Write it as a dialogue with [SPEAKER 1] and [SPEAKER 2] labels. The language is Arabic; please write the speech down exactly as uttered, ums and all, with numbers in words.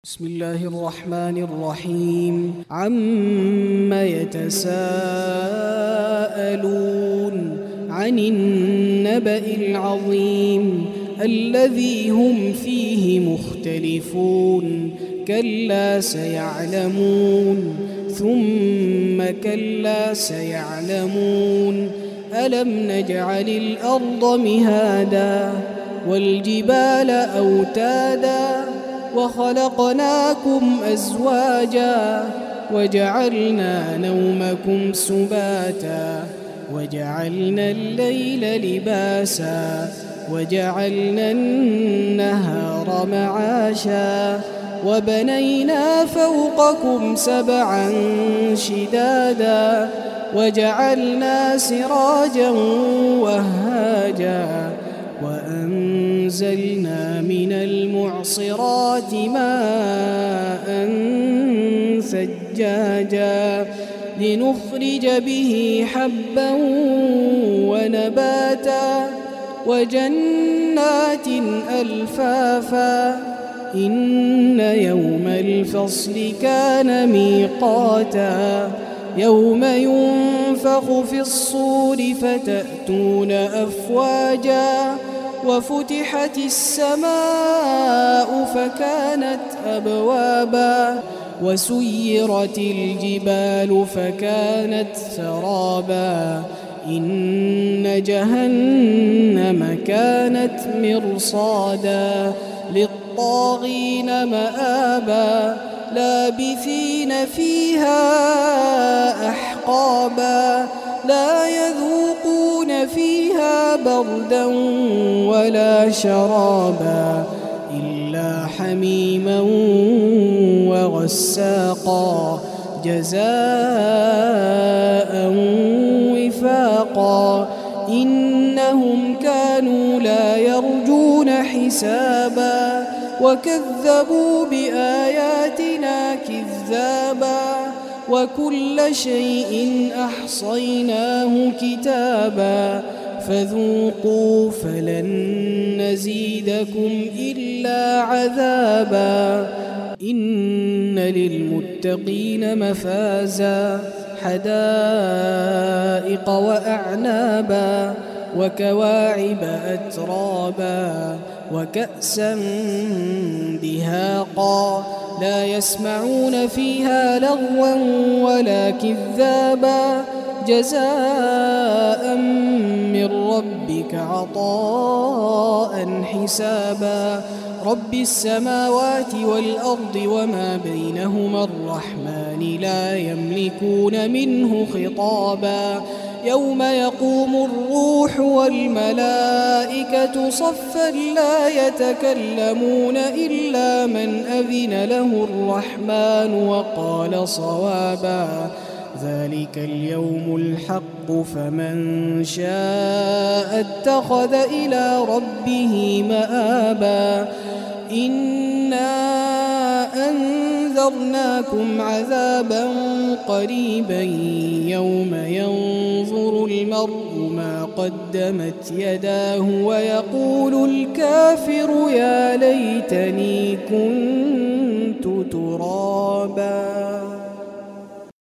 [SPEAKER 1] بسم الله الرحمن الرحيم عم يتساءلون عن النبأ العظيم الذي هم فيه مختلفون كلا سيعلمون ثم كلا سيعلمون ألم نجعل الأرض مهادا والجبال أوتادا وخلقناكم أزواجا وجعلنا نومكم سباتا وجعلنا الليل لباسا وجعلنا النهار معاشا وبنينا فوقكم سبعا شدادا وجعلنا سراجا وهاجا وأنزلنا من المعصرات ماء ثجاجا لنخرج به حبا ونباتا وجنات ألفافا إن يوم الفصل كان ميقاتا يوم ينفخ في الصور فتأتون أفواجا وفتحت السماء فكانت أبوابا وسيرت الجبال فكانت سرابا إن جهنم كانت مرصادا للطاغين مآبا لابثين فيها أحقابا لا يذوقون فيها بردا ولا شرابا إلا حميما وغساقا جزاء وفاقا إنهم كانوا لا يرجون حسابا وكذبوا بآياتنا كذابا وكل شيء أحصيناه كتابا فذوقوا فلن نزيدكم إلا عذابا إن للمتقين مفازا حدائق وأعنابا وكواعب أترابا وكأسا دهاقا لا يسمعون فيها لغوا ولا كذابا جزاء من ربك عطاء حسابا رب السماوات والأرض وما بينهما الرحمن لا يملكون منه خطابا يوم يقوم الروح والملائكة صفا لا يتكلمون إلا من أذن له الرحمن وقال صوابا ذلك اليوم الحق فمن شاء اتخذ إلى ربه مآبا إنا أنذرناكم عذابا قريبا يوم ينظر المرء ما قدمت يداه ويقول الكافر يا ليتني كنت ترابا.